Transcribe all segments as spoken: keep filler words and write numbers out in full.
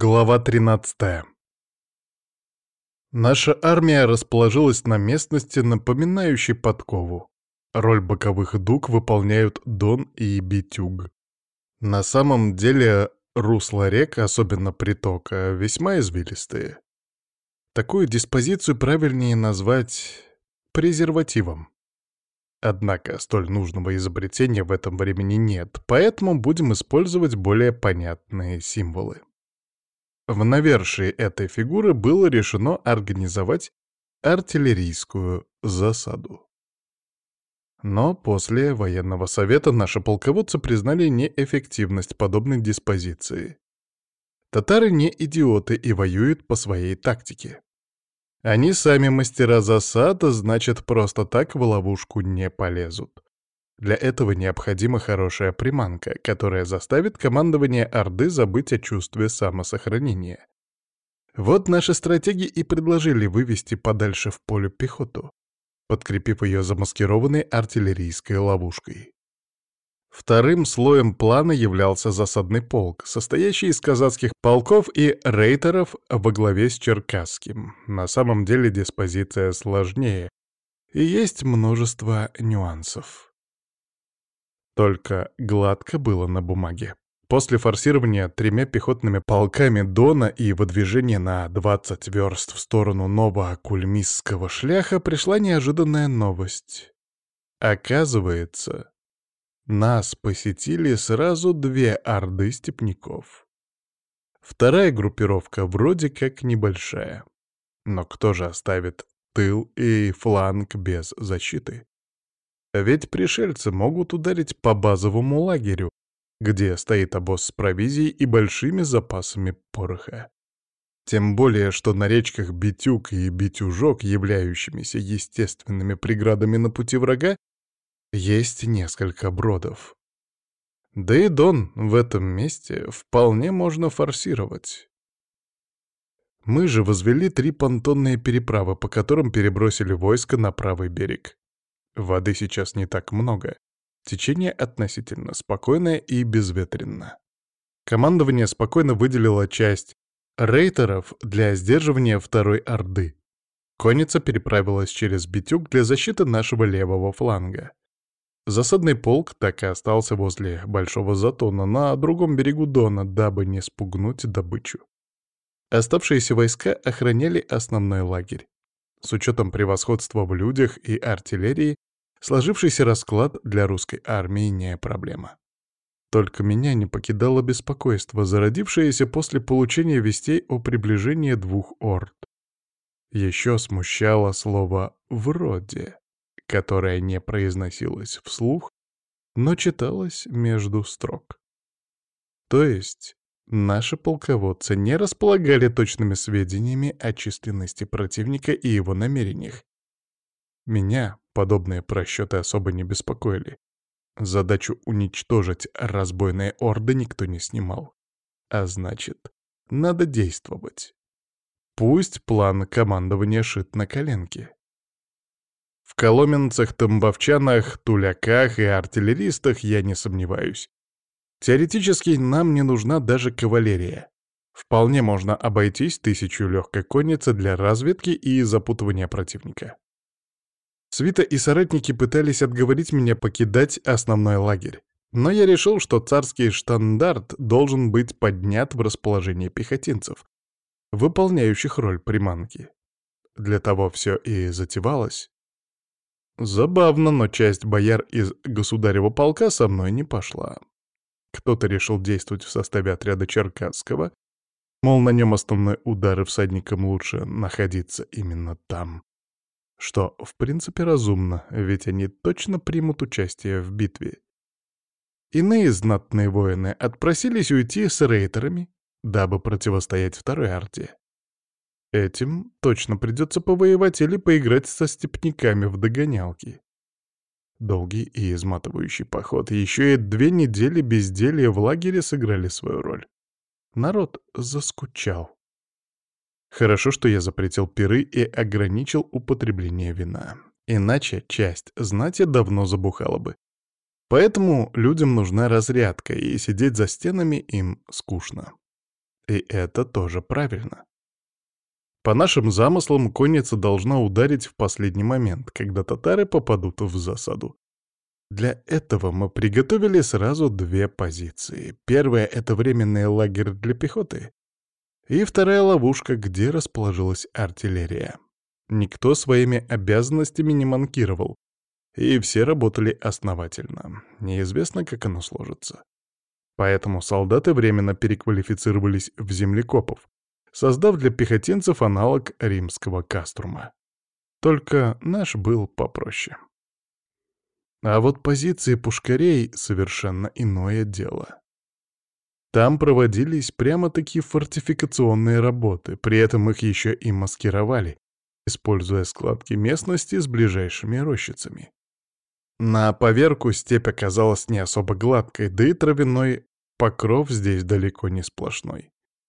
Глава тринадцатая. Наша армия расположилась на местности, напоминающей подкову. Роль боковых дуг выполняют Дон и Битюг. На самом деле русла рек, особенно притока, весьма извилистые. Такую диспозицию правильнее назвать презервативом. Однако столь нужного изобретения в этом времени нет, поэтому будем использовать более понятные символы. В навершии этой фигуры было решено организовать артиллерийскую засаду. Но после военного совета наши полководцы признали неэффективность подобной диспозиции. Татары не идиоты и воюют по своей тактике. Они сами мастера засад, значит, просто так в ловушку не полезут. Для этого необходима хорошая приманка, которая заставит командование Орды забыть о чувстве самосохранения. Вот наши стратеги и предложили вывести подальше в поле пехоту, подкрепив ее замаскированной артиллерийской ловушкой. Вторым слоем плана являлся засадный полк, состоящий из казацких полков и рейтеров во главе с Черкасским. На самом деле диспозиция сложнее, и есть множество нюансов. Только гладко было на бумаге. После форсирования тремя пехотными полками Дона и выдвижения на двадцать верст в сторону Новокульмисского шляха пришла неожиданная новость. Оказывается, нас посетили сразу две орды степняков. Вторая группировка вроде как небольшая. Но кто же оставит тыл и фланг без защиты? Ведь пришельцы могут ударить по базовому лагерю, где стоит обоз с провизией и большими запасами пороха. Тем более, что на речках Битюг и Битюжок, являющимися естественными преградами на пути врага, есть несколько бродов. Да и Дон в этом месте вполне можно форсировать. Мы же возвели три понтонные переправы, по которым перебросили войско на правый берег. Воды сейчас не так много. Течение относительно спокойное и безветренно. Командование спокойно выделило часть рейтеров для сдерживания второй орды. Конница переправилась через Битюг для защиты нашего левого фланга. Засадный полк так и остался возле Большого Затона на другом берегу Дона, дабы не спугнуть добычу. Оставшиеся войска охраняли основной лагерь. С учетом превосходства в людях и артиллерии, сложившийся расклад для русской армии не проблема. Только меня не покидало беспокойство, зародившееся после получения вестей о приближении двух орд. Еще смущало слово «вроде», которое не произносилось вслух, но читалось между строк. То есть наши полководцы не располагали точными сведениями о численности противника и его намерениях. Меня подобные просчеты особо не беспокоили. Задачу уничтожить разбойные орды никто не снимал. А значит, надо действовать. Пусть план командования шит на коленке. В коломенцах, тамбовчанах, туляках и артиллеристах я не сомневаюсь. Теоретически нам не нужна даже кавалерия. Вполне можно обойтись тысячу легкой конницы для разведки и запутывания противника. Свита и соратники пытались отговорить меня покидать основной лагерь, но я решил, что царский штандарт должен быть поднят в расположение пехотинцев, выполняющих роль приманки. Для того все и затевалось. Забавно, но часть бояр из государева полка со мной не пошла. Кто-то решил действовать в составе отряда Черкасского, мол, на нем основной удар и всадникам лучше находиться именно там. Что, в принципе, разумно, ведь они точно примут участие в битве. Иные знатные воины отпросились уйти с рейтерами, дабы противостоять второй орде. Этим точно придется повоевать или поиграть со степняками в догонялки. Долгий и изматывающий поход, еще и две недели безделья в лагере сыграли свою роль. Народ заскучал. Хорошо, что я запретил пиры и ограничил употребление вина. Иначе часть знати давно забухала бы. Поэтому людям нужна разрядка, и сидеть за стенами им скучно. И это тоже правильно. По нашим замыслам, конница должна ударить в последний момент, когда татары попадут в засаду. Для этого мы приготовили сразу две позиции. Первая — это временный лагерь для пехоты, и вторая — ловушка, где расположилась артиллерия. Никто своими обязанностями не манкировал, и все работали основательно. Неизвестно, как оно сложится. Поэтому солдаты временно переквалифицировались в землекопов, создав для пехотинцев аналог римского каструма. Только наш был попроще. А вот позиции пушкарей — совершенно иное дело. Там проводились прямо-таки фортификационные работы, при этом их еще и маскировали, используя складки местности с ближайшими рощицами. На поверку степь оказалась не особо гладкой, да и травяной покров здесь далеко не сплошной.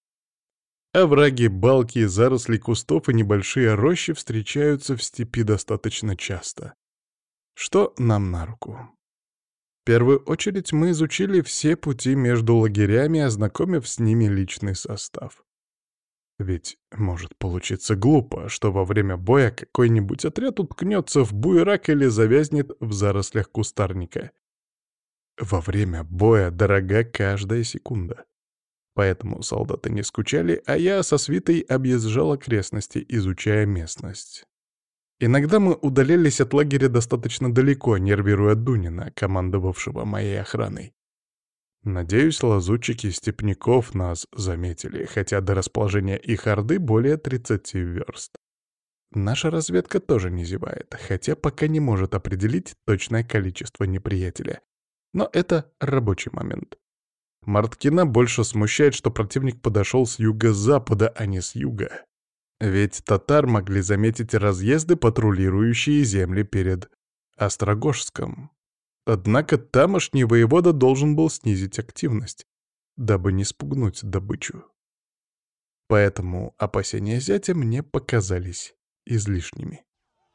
Овраги, балки, заросли кустов и небольшие рощи встречаются в степи достаточно часто, что нам на руку. В первую очередь мы изучили все пути между лагерями, ознакомив с ними личный состав. Ведь может получиться глупо, что во время боя какой-нибудь отряд уткнется в буерак или завязнет в зарослях кустарника. Во время боя дорога каждая секунда. Поэтому солдаты не скучали, а я со свитой объезжал окрестности, изучая местность. Иногда мы удалялись от лагеря достаточно далеко, нервируя Дунина, командовавшего моей охраной. Надеюсь, лазутчики степняков нас заметили, хотя до расположения их орды более тридцати верст. Наша разведка тоже не зевает, хотя пока не может определить точное количество неприятеля. Но это рабочий момент. Марткина больше смущает, что противник подошел с юго-запада, а не с юга. Ведь татар могли заметить разъезды, патрулирующие земли перед Острогожском. Однако тамошний воевода должен был снизить активность, дабы не спугнуть добычу. Поэтому опасения зятя мне показались излишними.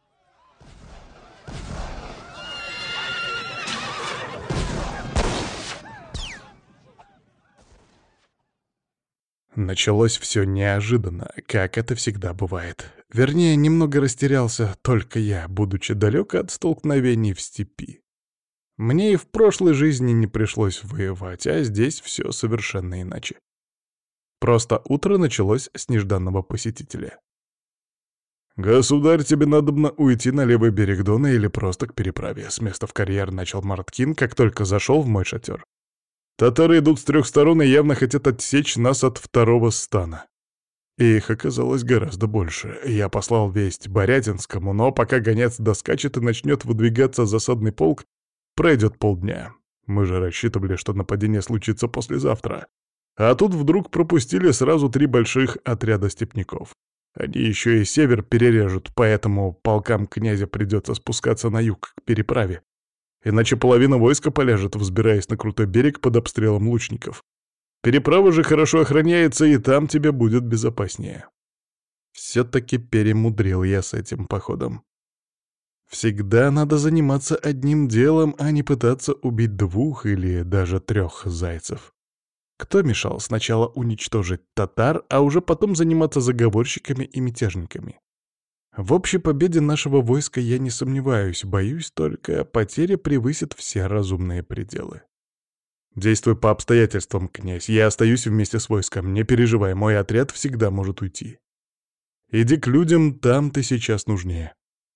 Началось все неожиданно, как это всегда бывает. Вернее, немного растерялся только я, будучи далек от столкновений в степи. Мне и в прошлой жизни не пришлось воевать, а здесь все совершенно иначе. Просто утро началось с нежданного посетителя. «Государь, тебе надобно уйти на левый берег Дона или просто к переправе», — с места в карьер начал Марткин, как только зашел в мой шатер. «Татары идут с трех сторон и явно хотят отсечь нас от второго стана». И их оказалось гораздо больше. Я послал весть Борятинскому, но пока гонец доскачет и начнет выдвигаться засадный полк, пройдет полдня. Мы же рассчитывали, что нападение случится послезавтра. А тут вдруг пропустили сразу три больших отряда степняков. Они еще и север перережут, поэтому полкам князя придется спускаться на юг к переправе. Иначе половина войска поляжет, взбираясь на крутой берег под обстрелом лучников. Переправа же хорошо охраняется, и там тебе будет безопаснее. Все-таки перемудрил я с этим походом. Всегда надо заниматься одним делом, а не пытаться убить двух или даже трех зайцев. Кто мешал сначала уничтожить татар, а уже потом заниматься заговорщиками и мятежниками? В общей победе нашего войска я не сомневаюсь, боюсь только, потери превысят все разумные пределы. Действуй по обстоятельствам, князь, я остаюсь вместе с войском, не переживай, мой отряд всегда может уйти. Иди к людям, там ты сейчас нужнее.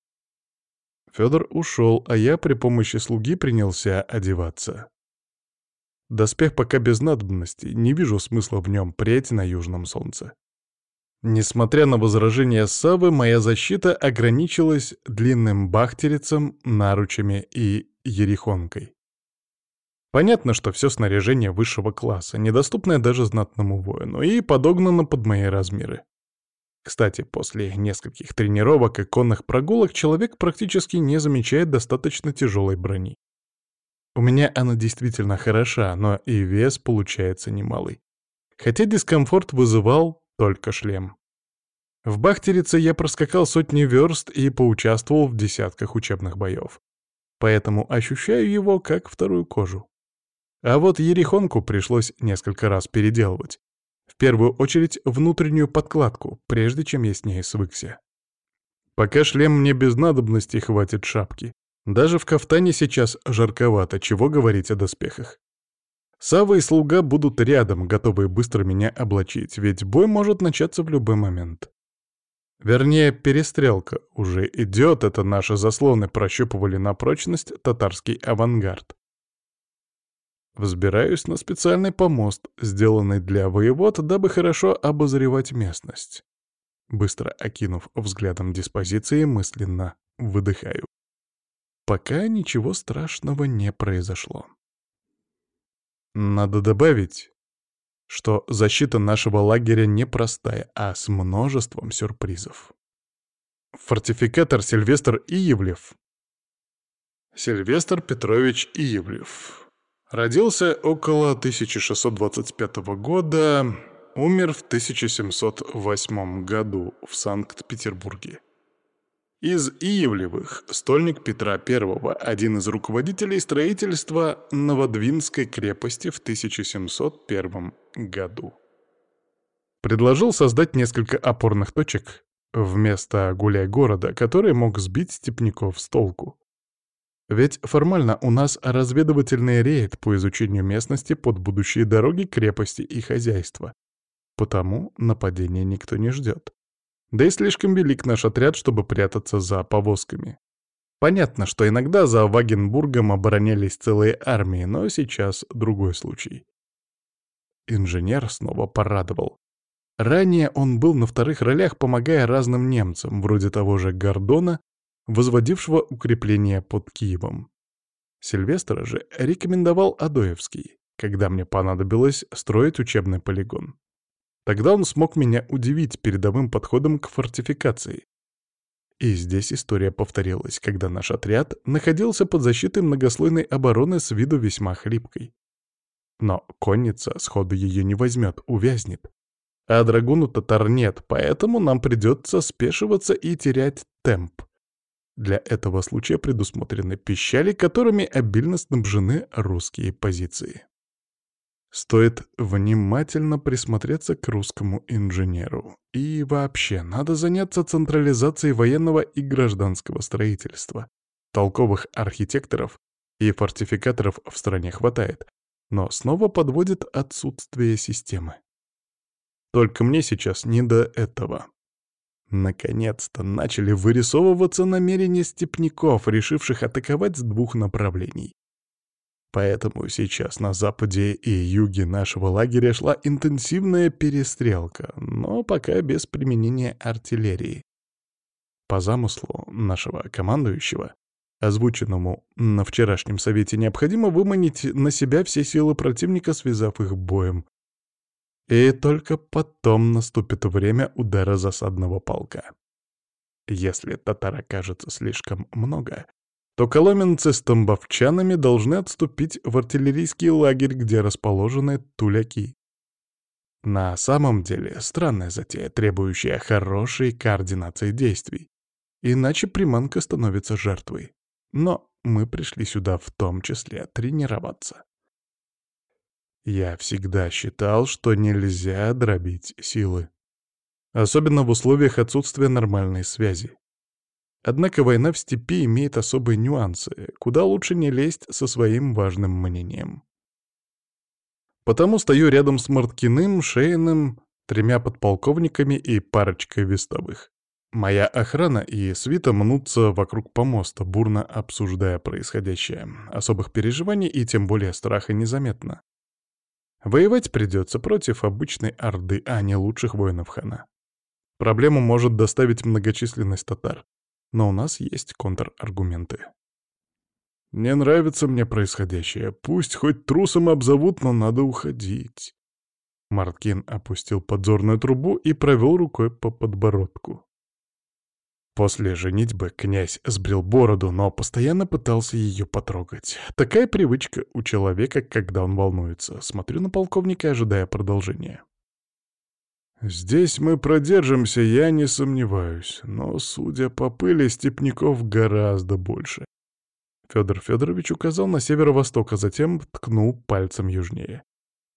Федор ушел, а я при помощи слуги принялся одеваться. Доспех пока без надобности, не вижу смысла в нем преть на южном солнце. Несмотря на возражения Саввы, моя защита ограничилась длинным бахтерицем, наручами и ерехонкой. Понятно, что все снаряжение высшего класса, недоступное даже знатному воину, и подогнано под мои размеры. Кстати, после нескольких тренировок и конных прогулок человек практически не замечает достаточно тяжелой брони. У меня она действительно хороша, но и вес получается немалый. Хотя дискомфорт вызывал только шлем. В Бахтерице я проскакал сотни верст и поучаствовал в десятках учебных боев. Поэтому ощущаю его как вторую кожу. А вот ерехонку пришлось несколько раз переделывать. В первую очередь внутреннюю подкладку, прежде чем я с ней свыкся. Пока шлем мне без надобности, хватит шапки. Даже в кафтане сейчас жарковато, чего говорить о доспехах. Сава и слуга будут рядом, готовые быстро меня облачить, ведь бой может начаться в любой момент. Вернее, перестрелка уже идет, это наши заслоны прощупывали на прочность татарский авангард. Взбираюсь на специальный помост, сделанный для воевод, дабы хорошо обозревать местность. Быстро окинув взглядом диспозиции, мысленно выдыхаю. Пока ничего страшного не произошло. Надо добавить, что защита нашего лагеря непростая, а с множеством сюрпризов. Фортификатор Сильвестр Иевлев. Сильвестр Петрович Иевлев. Родился около тысяча шестьсот двадцать пятого года, умер в тысяча семьсот восьмом году в Санкт-Петербурге. Из Иевлевых стольник Петра Первого, один из руководителей строительства Новодвинской крепости в тысяча семьсот первом году. Предложил создать несколько опорных точек вместо гуляй-города, который мог сбить степняков с толку. Ведь формально у нас разведывательный рейд по изучению местности под будущие дороги, крепости и хозяйства. Потому нападения никто не ждет. Да и слишком велик наш отряд, чтобы прятаться за повозками. Понятно, что иногда за Вагенбургом оборонялись целые армии, но сейчас другой случай. Инженер снова порадовал. Ранее он был на вторых ролях, помогая разным немцам, вроде того же Гордона, возводившего укрепления под Киевом. Сильвестра же рекомендовал Адоевский, когда мне понадобилось строить учебный полигон. Тогда он смог меня удивить передовым подходом к фортификации. И здесь история повторилась, когда наш отряд находился под защитой многослойной обороны с виду весьма хлипкой. Но конница сходу ее не возьмет, увязнет. А драгуну татар нет, поэтому нам придется спешиваться и терять темп. Для этого случая предусмотрены пищали, которыми обильно снабжены русские позиции. Стоит внимательно присмотреться к русскому инженеру. И вообще, надо заняться централизацией военного и гражданского строительства. Толковых архитекторов и фортификаторов в стране хватает, но снова подводит отсутствие системы. Только мне сейчас не до этого. Наконец-то начали вырисовываться намерения степняков, решивших атаковать с двух направлений. Поэтому сейчас на западе и юге нашего лагеря шла интенсивная перестрелка, но пока без применения артиллерии. По замыслу нашего командующего, озвученному на вчерашнем совете, необходимо выманить на себя все силы противника, связав их боем. И только потом наступит время удара засадного полка. Если татар окажется слишком много, то коломенцы с тамбовчанами должны отступить в артиллерийский лагерь, где расположены туляки. На самом деле, странная затея, требующая хорошей координации действий. Иначе приманка становится жертвой. Но мы пришли сюда в том числе тренироваться. Я всегда считал, что нельзя дробить силы. Особенно в условиях отсутствия нормальной связи. Однако война в степи имеет особые нюансы, куда лучше не лезть со своим важным мнением. Потому стою рядом с Марткиным, Шейным, тремя подполковниками и парочкой вестовых. Моя охрана и свита мнутся вокруг помоста, бурно обсуждая происходящее. Особых переживаний и тем более страха незаметно. Воевать придется против обычной орды, а не лучших воинов хана. Проблему может доставить многочисленность татар. Но у нас есть контраргументы. Не нравится мне происходящее. Пусть хоть трусом обзовут, но надо уходить. Марткин опустил подзорную трубу и провел рукой по подбородку. После женитьбы князь сбрил бороду, но постоянно пытался ее потрогать. Такая привычка у человека, когда он волнуется. Смотрю на полковника, ожидая продолжения. Здесь мы продержимся, я не сомневаюсь, но, судя по пыли, степняков гораздо больше. Федор Федорович указал на северо-восток, а затем ткнул пальцем южнее.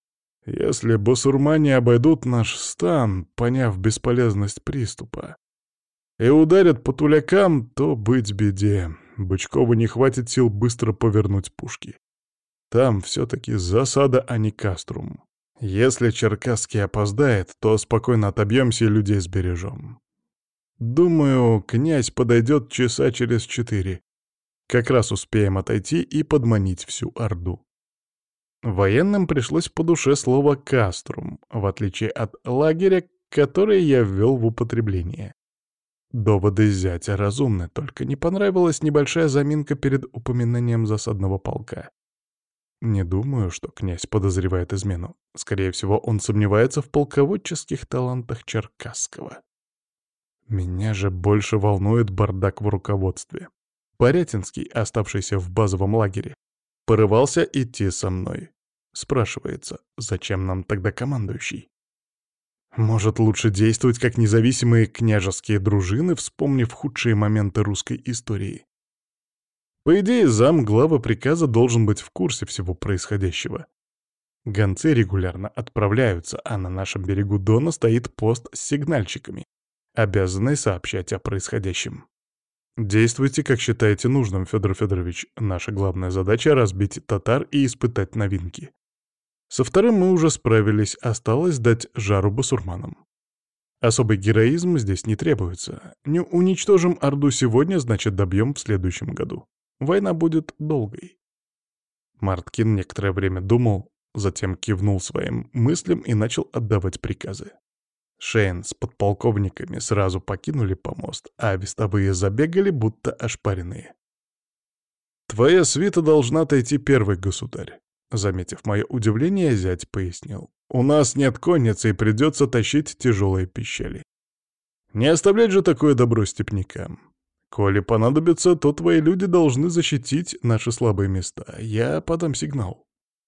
Если басурмане обойдут наш стан, поняв бесполезность приступа, и ударят по тулякам, то быть беде. Бычкову не хватит сил быстро повернуть пушки. Там все-таки засада, а не каструм. Если Черкасский опоздает, то спокойно отобьемся и людей сбережем. Думаю, князь подойдет часа через четыре. Как раз успеем отойти и подманить всю Орду. Военным пришлось по душе слово «каструм», в отличие от лагеря, который я ввел в употребление. Доводы зятя разумны, только не понравилась небольшая заминка перед упоминанием засадного полка. Не думаю, что князь подозревает измену. Скорее всего, он сомневается в полководческих талантах Черкасского. Меня же больше волнует бардак в руководстве. Порятинский, оставшийся в базовом лагере, порывался идти со мной. Спрашивается, зачем нам тогда командующий? Может, лучше действовать как независимые княжеские дружины, вспомнив худшие моменты русской истории? По идее, зам главы приказа должен быть в курсе всего происходящего. Гонцы регулярно отправляются, а на нашем берегу Дона стоит пост с сигнальщиками, обязанный сообщать о происходящем. Действуйте, как считаете нужным, Федор Федорович. Наша главная задача — разбить татар и испытать новинки. Со вторым мы уже справились, осталось дать жару басурманам. Особый героизм здесь не требуется. Не уничтожим Орду сегодня, значит, добьем в следующем году. Война будет долгой. Марткин некоторое время думал, затем кивнул своим мыслям и начал отдавать приказы. Шейн с подполковниками сразу покинули помост, а вестовые забегали, будто ошпаренные. «Твоя свита должна отойти первой, государь», — заметив мое удивление, зять пояснил. «У нас нет конницы и придется тащить тяжелые пищали. Не оставлять же такое добро степнякам. Коли понадобится, то твои люди должны защитить наши слабые места. Я подам сигнал».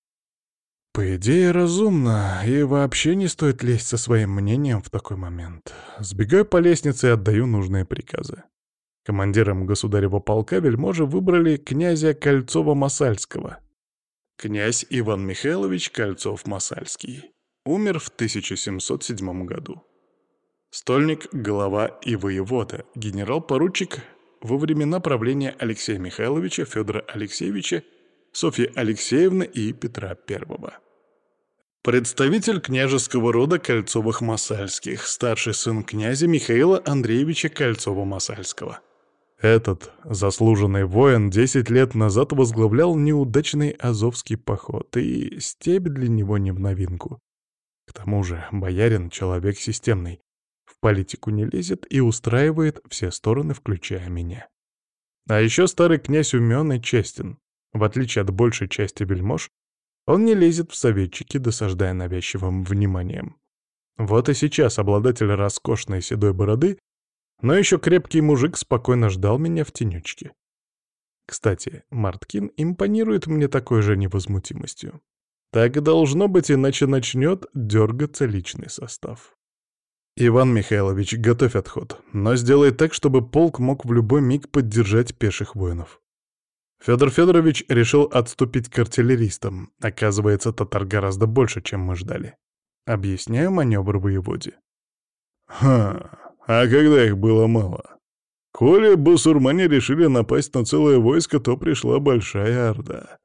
По идее, разумно, и вообще не стоит лезть со своим мнением в такой момент. Сбегаю по лестнице и отдаю нужные приказы. Командиром государева полка вельможи выбрали князя Кольцова-Масальского. Князь Иван Михайлович Кольцов-Масальский. Умер в тысяча семьсот седьмом году. Стольник, глава и воевода, генерал-поручик во времена правления Алексея Михайловича, Федора Алексеевича, Софьи Алексеевны и Петра Первого. Представитель княжеского рода Кольцовых-Масальских, старший сын князя Михаила Андреевича Кольцова-Масальского. Этот заслуженный воин десять лет назад возглавлял неудачный Азовский поход, и степь для него не в новинку. К тому же боярин — человек системный, в политику не лезет и устраивает все стороны, включая меня. А еще старый князь умен и честен. В отличие от большей части вельмож, он не лезет в советчики, досаждая навязчивым вниманием. Вот и сейчас обладатель роскошной седой бороды, но еще крепкий мужик, спокойно ждал меня в тенечке. Кстати, Марткин импонирует мне такой же невозмутимостью. Так должно быть, иначе начнет дергаться личный состав. «Иван Михайлович, готовь отход, но сделай так, чтобы полк мог в любой миг поддержать пеших воинов». Федор Федорович решил отступить к артиллеристам. Оказывается, татар гораздо больше, чем мы ждали. Объясняю маневр воеводе. «Ха, а когда их было мало? Коли басурмане решили напасть на целое войско, то пришла большая орда.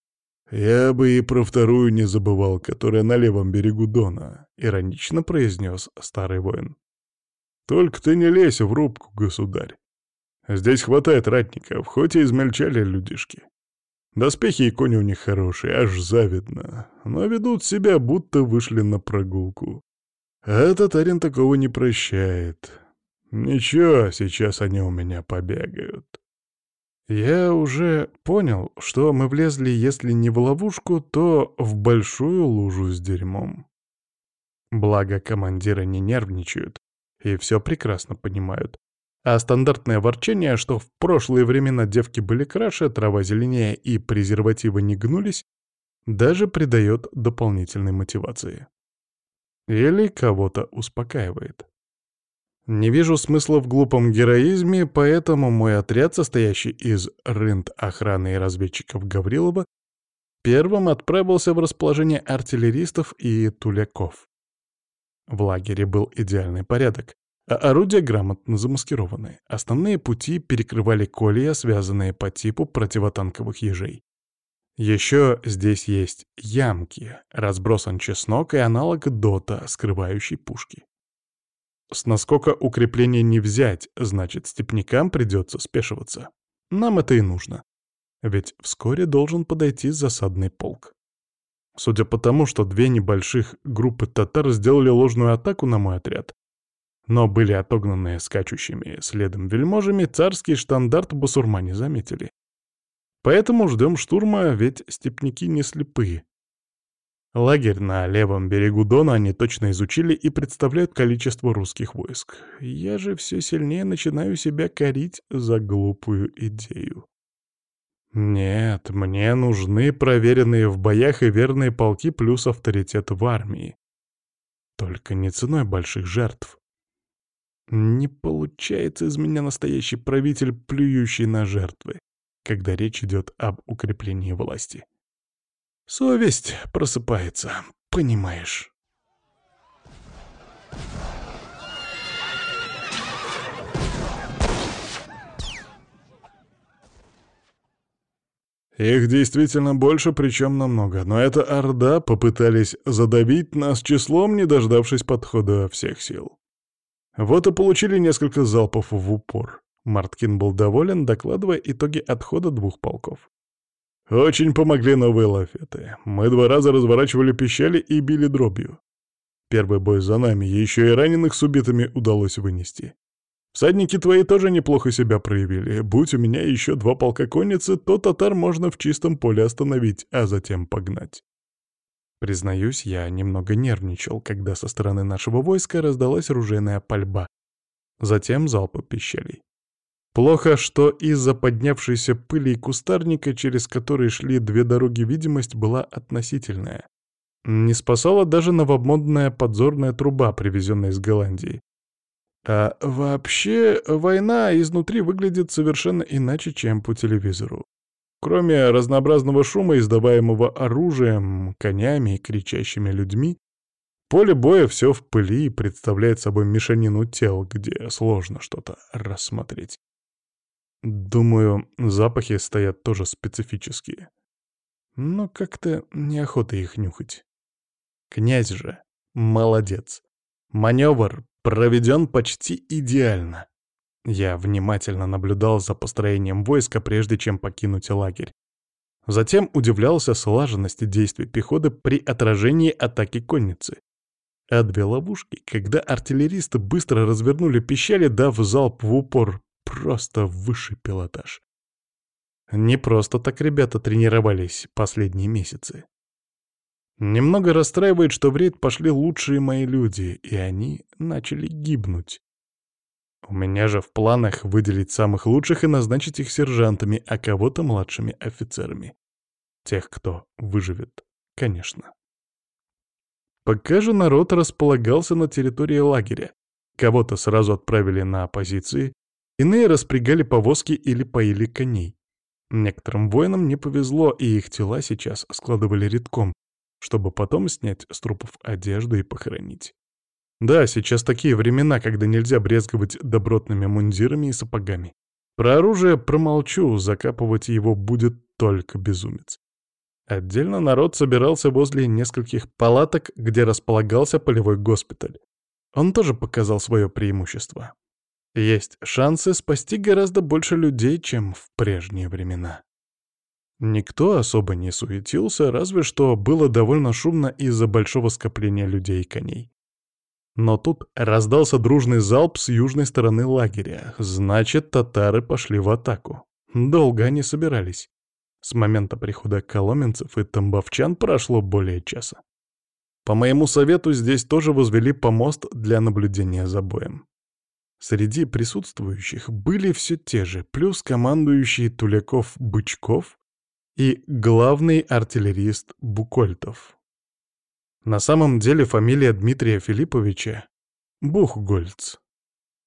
Я бы и про вторую не забывал, которая на левом берегу Дона», — иронично произнес старый воин. «Только ты не лезь в рубку, государь. Здесь хватает ратников, хоть и измельчали людишки. Доспехи и кони у них хорошие, аж завидно, но ведут себя, будто вышли на прогулку. А татарин такого не прощает. Ничего, сейчас они у меня побегают». Я уже понял, что мы влезли, если не в ловушку, то в большую лужу с дерьмом. Благо, командиры не нервничают и все прекрасно понимают. А стандартное ворчание, что в прошлые времена девки были краше, трава зеленее и презервативы не гнулись, даже придает дополнительной мотивации. Или кого-то успокаивает. Не вижу смысла в глупом героизме, поэтому мой отряд, состоящий из рынд, охраны и разведчиков Гаврилова, первым отправился в расположение артиллеристов и туляков. В лагере был идеальный порядок, а орудия грамотно замаскированы. Основные пути перекрывали колья, связанные по типу противотанковых ежей. Еще здесь есть ямки, разбросан чеснок и аналог дота, скрывающий пушки. С наскока укрепления не взять, значит, степнякам придется спешиваться. Нам это и нужно. Ведь вскоре должен подойти засадный полк. Судя по тому, что две небольших группы татар сделали ложную атаку на мой отряд, но были отогнаны скачущими следом вельможами, царский штандарт басурмане заметили. Поэтому ждем штурма, ведь степняки не слепые. Лагерь на левом берегу Дона они точно изучили и представляют количество русских войск. Я же все сильнее начинаю себя корить за глупую идею. Нет, мне нужны проверенные в боях и верные полки плюс авторитет в армии. Только не ценой больших жертв. Не получается из меня настоящий правитель, плюющий на жертвы, когда речь идет об укреплении власти. Совесть просыпается, понимаешь. Их действительно больше, причем намного, но эта орда попытались задавить нас числом, не дождавшись подхода всех сил. Вот и получили несколько залпов в упор. Марткин был доволен, докладывая итоги отхода двух полков. Очень помогли новые лафеты. Мы два раза разворачивали пищали и били дробью. Первый бой за нами, еще и раненых с убитыми удалось вынести. Всадники твои тоже неплохо себя проявили. Будь у меня еще два полка конницы, то татар можно в чистом поле остановить, а затем погнать. Признаюсь, я немного нервничал, когда со стороны нашего войска раздалась ружейная пальба. Затем залпы пищалей. Плохо, что из-за поднявшейся пыли и кустарника, через которые шли две дороги, видимость была относительная. Не спасала даже новомодная подзорная труба, привезенная из Голландии. А вообще, война изнутри выглядит совершенно иначе, чем по телевизору. Кроме разнообразного шума, издаваемого оружием, конями и кричащими людьми, поле боя все в пыли и представляет собой мешанину тел, где сложно что-то рассмотреть. Думаю, запахи стоят тоже специфические. Но как-то неохота их нюхать. Князь же молодец. Маневр проведен почти идеально. Я внимательно наблюдал за построением войска, прежде чем покинуть лагерь. Затем удивлялся слаженности действий пехоты при отражении атаки конницы. А две ловушки, когда артиллеристы быстро развернули пищали, дав залп в упор, просто высший пилотаж. Не просто так ребята тренировались последние месяцы. Немного расстраивает, что в рейд пошли лучшие мои люди, и они начали гибнуть. У меня же в планах выделить самых лучших и назначить их сержантами, а кого-то младшими офицерами. Тех, кто выживет, конечно. Пока же народ располагался на территории лагеря. Кого-то сразу отправили на позиции, иные распрягали повозки или поили коней. Некоторым воинам не повезло, и их тела сейчас складывали редком, чтобы потом снять с трупов одежду и похоронить. Да, сейчас такие времена, когда нельзя брезговать добротными мундирами и сапогами. Про оружие промолчу, закапывать его будет только безумец. Отдельно народ собирался возле нескольких палаток, где располагался полевой госпиталь. Он тоже показал свое преимущество. Есть шансы спасти гораздо больше людей, чем в прежние времена. Никто особо не суетился, разве что было довольно шумно из-за большого скопления людей и коней. Но тут раздался дружный залп с южной стороны лагеря. Значит, татары пошли в атаку. Долго они собирались. С момента прихода коломенцев и тамбовчан прошло более часа. По моему совету здесь тоже возвели помост для наблюдения за боем. Среди присутствующих были все те же, плюс командующий Туляков-Бычков и главный артиллерист Букольтов. На самом деле фамилия Дмитрия Филипповича — Бухгольц.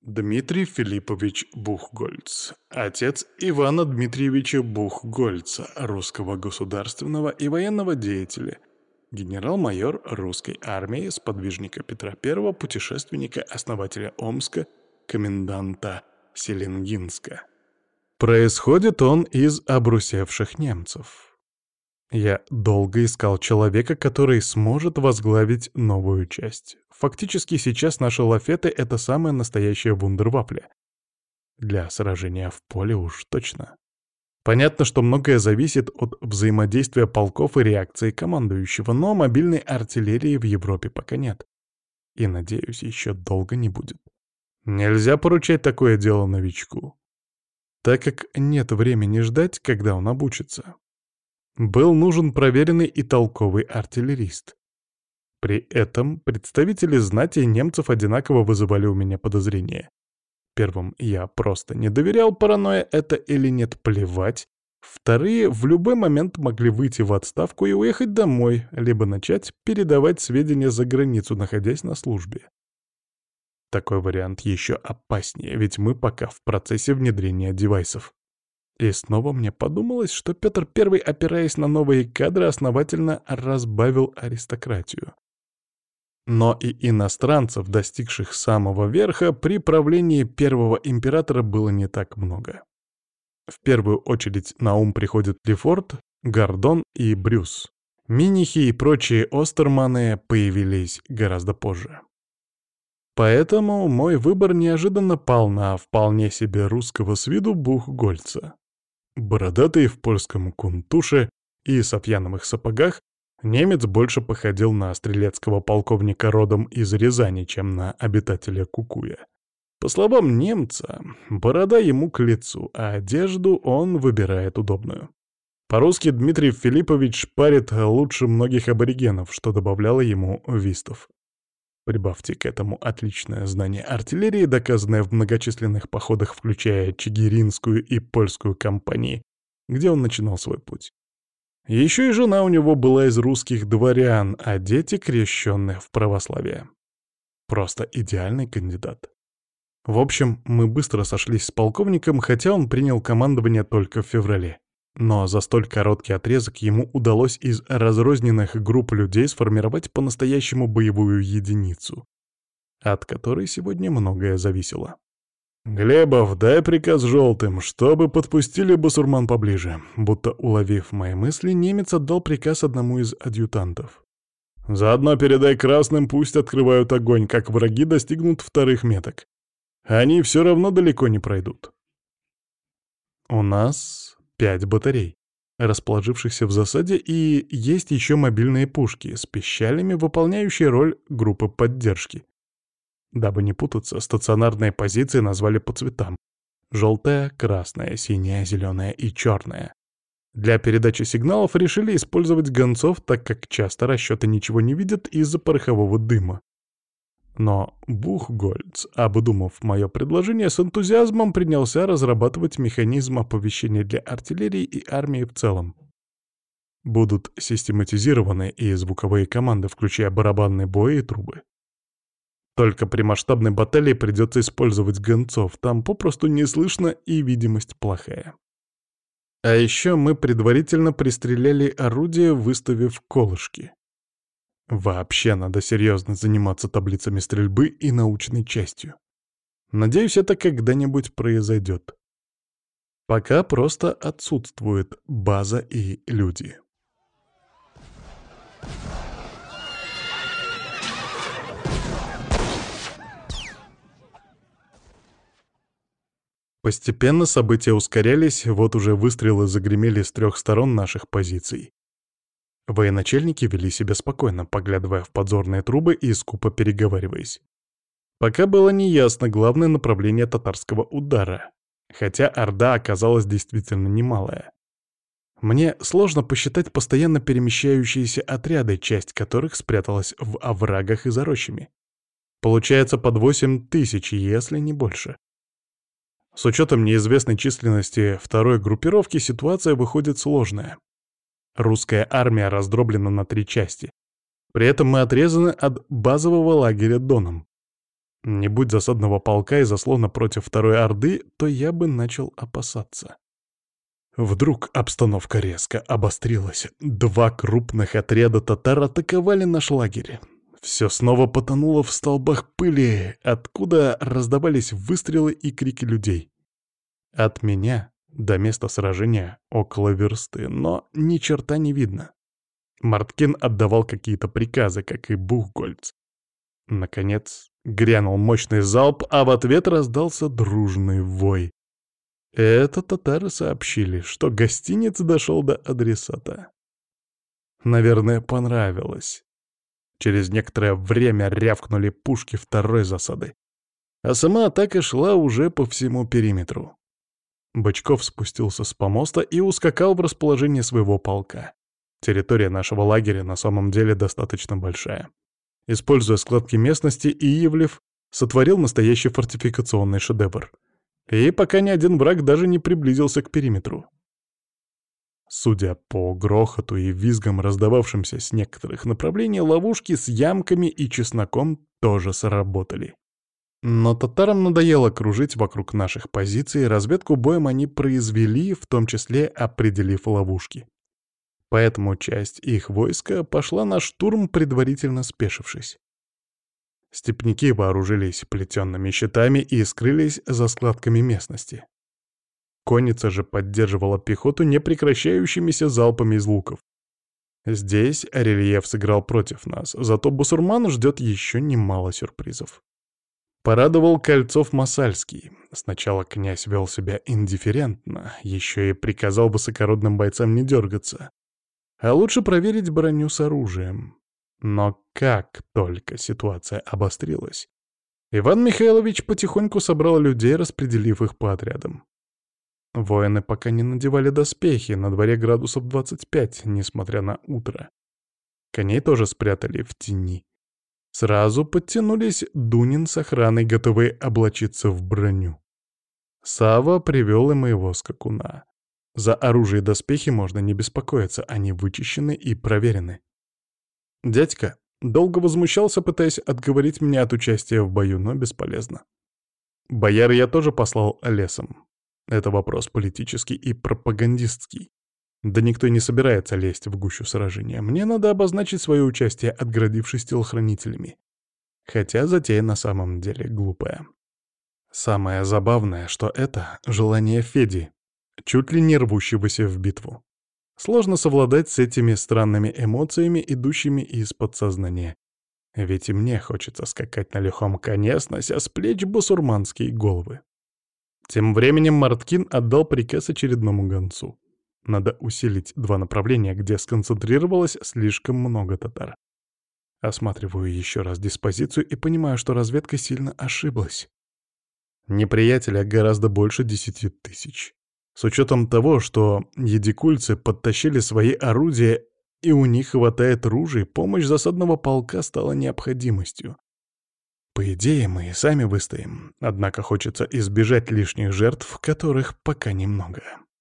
Дмитрий Филиппович Бухгольц, отец Ивана Дмитриевича Бухгольца, русского государственного и военного деятеля, генерал-майор русской армии, сподвижника Петра Первого, путешественника, основателя Омска, коменданта Селенгинска. Происходит он из обрусевших немцев. Я долго искал человека, который сможет возглавить новую часть. Фактически сейчас наши лафеты — это самая настоящая вундервафля. Для сражения в поле уж точно. Понятно, что многое зависит от взаимодействия полков и реакции командующего, но мобильной артиллерии в Европе пока нет. И, надеюсь, еще долго не будет. Нельзя поручать такое дело новичку, так как нет времени ждать, когда он обучится. Был нужен проверенный и толковый артиллерист. При этом представители знати немцев одинаково вызывали у меня подозрения. Первым я просто не доверял, паранойя это или нет, плевать. Вторые в любой момент могли выйти в отставку и уехать домой, либо начать передавать сведения за границу, находясь на службе. Такой вариант еще опаснее, ведь мы пока в процессе внедрения девайсов. И снова мне подумалось, что Петр Первый, опираясь на новые кадры, основательно разбавил аристократию. Но и иностранцев, достигших самого верха, при правлении первого императора было не так много. В первую очередь на ум приходят Лефорт, Гордон и Брюс. Минихи и прочие Остерманы появились гораздо позже. Поэтому мой выбор неожиданно пал на вполне себе русского с виду Бухгольца. Бородатый в польском кунтуше и сафьяновых сапогах, немец больше походил на стрелецкого полковника родом из Рязани, чем на обитателя Кукуя. По словам немца, борода ему к лицу, а одежду он выбирает удобную. По-русски Дмитрий Филиппович шпарит лучше многих аборигенов, что добавляло ему вистов. Прибавьте к этому отличное знание артиллерии, доказанное в многочисленных походах, включая Чигиринскую и Польскую кампании, где он начинал свой путь. Еще и жена у него была из русских дворян, а дети крещенных в православие. Просто идеальный кандидат. В общем, мы быстро сошлись с полковником, хотя он принял командование только в феврале. Но за столь короткий отрезок ему удалось из разрозненных групп людей сформировать по-настоящему боевую единицу, от которой сегодня многое зависело. «Глебов, дай приказ желтым, чтобы подпустили басурман поближе», будто уловив мои мысли, немец отдал приказ одному из адъютантов. «Заодно передай красным, пусть открывают огонь, как враги достигнут вторых меток. Они все равно далеко не пройдут». У нас пять батарей, расположившихся в засаде, и есть еще мобильные пушки с пищалями, выполняющие роль группы поддержки. Дабы не путаться, стационарные позиции назвали по цветам: желтая, красная, синяя, зеленая и черная. Для передачи сигналов решили использовать гонцов, так как часто расчеты ничего не видят из-за порохового дыма. Но Бухгольц, обдумав мое предложение, с энтузиазмом принялся разрабатывать механизм оповещения для артиллерии и армии в целом. Будут систематизированы и звуковые команды, включая барабанные бои и трубы. Только при масштабной баталии придется использовать гонцов, там попросту не слышно и видимость плохая. А еще мы предварительно пристреляли орудия, выставив колышки. Вообще надо серьезно заниматься таблицами стрельбы и научной частью. Надеюсь, это когда-нибудь произойдет. Пока просто отсутствует база и люди. Постепенно события ускорялись, вот уже выстрелы загремели с трех сторон наших позиций. Военачальники вели себя спокойно, поглядывая в подзорные трубы и скупо переговариваясь. Пока было неясно главное направление татарского удара, хотя орда оказалась действительно немалая. Мне сложно посчитать постоянно перемещающиеся отряды, часть которых спряталась в оврагах и за рощами. Получается под восемь тысяч, если не больше. С учетом неизвестной численности второй группировки ситуация выходит сложная. Русская армия раздроблена на три части. При этом мы отрезаны от базового лагеря Доном. Не будь засадного полка и заслона против второй орды, то я бы начал опасаться. Вдруг обстановка резко обострилась. Два крупных отряда татар атаковали наш лагерь. Все снова потонуло в столбах пыли, откуда раздавались выстрелы и крики людей. От меня до места сражения около версты, но ни черта не видно. Марткин отдавал какие-то приказы, как и Бухгольц. Наконец грянул мощный залп, а в ответ раздался дружный вой. Это татары сообщили, что гостинец дошел до адресата. Наверное, понравилось. Через некоторое время рявкнули пушки второй засады. А сама атака шла уже по всему периметру. Бычков спустился с помоста и ускакал в расположение своего полка. Территория нашего лагеря на самом деле достаточно большая. Используя складки местности, Иевлев сотворил настоящий фортификационный шедевр. И пока ни один враг даже не приблизился к периметру. Судя по грохоту и визгам, раздававшимся с некоторых направлений, ловушки с ямками и чесноком тоже сработали. Но татарам надоело кружить вокруг наших позиций, и разведку боем они произвели, в том числе определив ловушки. Поэтому часть их войска пошла на штурм, предварительно спешившись. Степняки вооружились плетенными щитами и скрылись за складками местности. Конница же поддерживала пехоту непрекращающимися залпами из луков. Здесь рельеф сыграл против нас, зато бусурман ждет еще немало сюрпризов. Порадовал Кольцов-Масальский. Сначала князь вел себя индифферентно, еще и приказал высокородным бойцам не дергаться. А лучше проверить броню с оружием. Но как только ситуация обострилась, Иван Михайлович потихоньку собрал людей, распределив их по отрядам. Воины пока не надевали доспехи, на дворе градусов двадцать пять, несмотря на утро. Коней тоже спрятали в тени. Сразу подтянулись Дунин с охраной, готовые облачиться в броню. Сава привел и моего скакуна. За оружие и доспехи можно не беспокоиться, они вычищены и проверены. Дядька долго возмущался, пытаясь отговорить меня от участия в бою, но бесполезно. Бояр я тоже послал лесом. Это вопрос политический и пропагандистский. Да никто не собирается лезть в гущу сражения. Мне надо обозначить свое участие, отгородившись телохранителями. Хотя затея на самом деле глупая. Самое забавное, что это желание Феди, чуть ли не рвущегося в битву. Сложно совладать с этими странными эмоциями, идущими из подсознания. Ведь и мне хочется скакать на лихом коне, снося с плеч басурманские головы. Тем временем Марткин отдал приказ очередному гонцу. Надо усилить два направления, где сконцентрировалось слишком много татар. Осматриваю еще раз диспозицию и понимаю, что разведка сильно ошиблась. Неприятеля гораздо больше десяти тысяч. С учетом того, что едикульцы подтащили свои орудия и у них хватает ружей, помощь засадного полка стала необходимостью. По идее, мы и сами выстоим, однако хочется избежать лишних жертв, которых пока немного.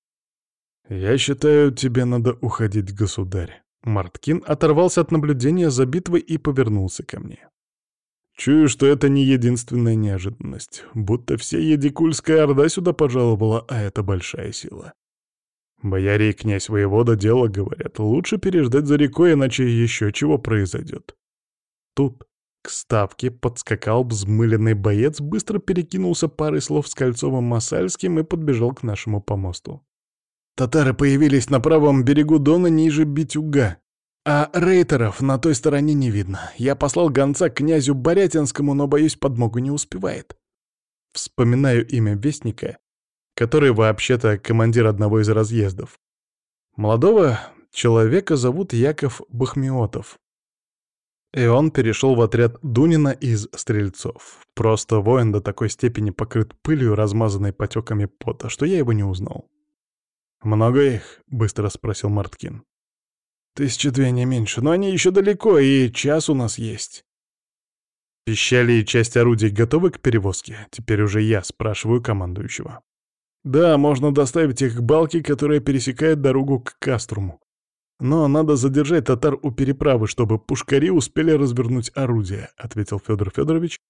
«Я считаю, тебе надо уходить, государь». Марткин оторвался от наблюдения за битвой и повернулся ко мне. «Чую, что это не единственная неожиданность. Будто вся Едикульская орда сюда пожаловала, а это большая сила. Бояре и князь-воевода дело говорят. Лучше переждать за рекой, иначе еще чего произойдет». Тут к ставке подскакал взмыленный боец, быстро перекинулся парой слов с Кольцовым-Масальским и подбежал к нашему помосту. «Татары появились на правом берегу Дона ниже Битюга, а рейтеров на той стороне не видно. Я послал гонца к князю Борятинскому, но, боюсь, подмогу не успевает». Вспоминаю имя вестника, который вообще-то командир одного из разъездов. Молодого человека зовут Яков Бахмиотов. И он перешел в отряд Дунина из стрельцов. Просто воин до такой степени покрыт пылью, размазанной потеками пота, что я его не узнал. «Много их?» — быстро спросил Марткин. «Тысячи две, не меньше, но они еще далеко, и час у нас есть». Пищали и часть орудий готовы к перевозке? Теперь уже я спрашиваю командующего. «Да, можно доставить их к балке, которая пересекает дорогу к Каструму. Но надо задержать татар у переправы, чтобы пушкари успели развернуть орудие», — ответил Федор Федорович,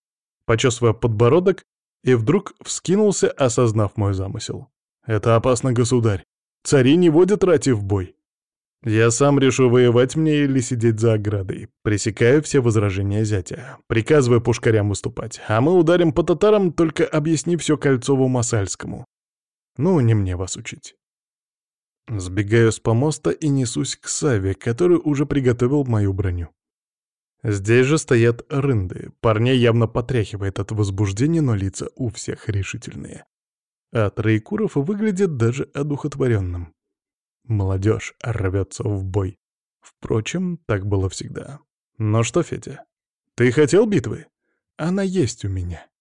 почесывая подбородок, и вдруг вскинулся, осознав мой замысел. «Это опасно, государь. Цари не водят рати в бой. Я сам решу, воевать мне или сидеть за оградой. Пресекаю все возражения зятя. Приказываю пушкарям выступать. А мы ударим по татарам, только объясни все Кольцову-Масальскому. Ну, не мне вас учить». Сбегаю с помоста и несусь к Саве, который уже приготовил мою броню. Здесь же стоят рынды. Парней явно потряхивает от возбуждения, но лица у всех решительные. А Троекуров выглядит даже одухотворенным. Молодежь рвется в бой. Впрочем, так было всегда. Ну что, Федя, ты хотел битвы? Она есть у меня.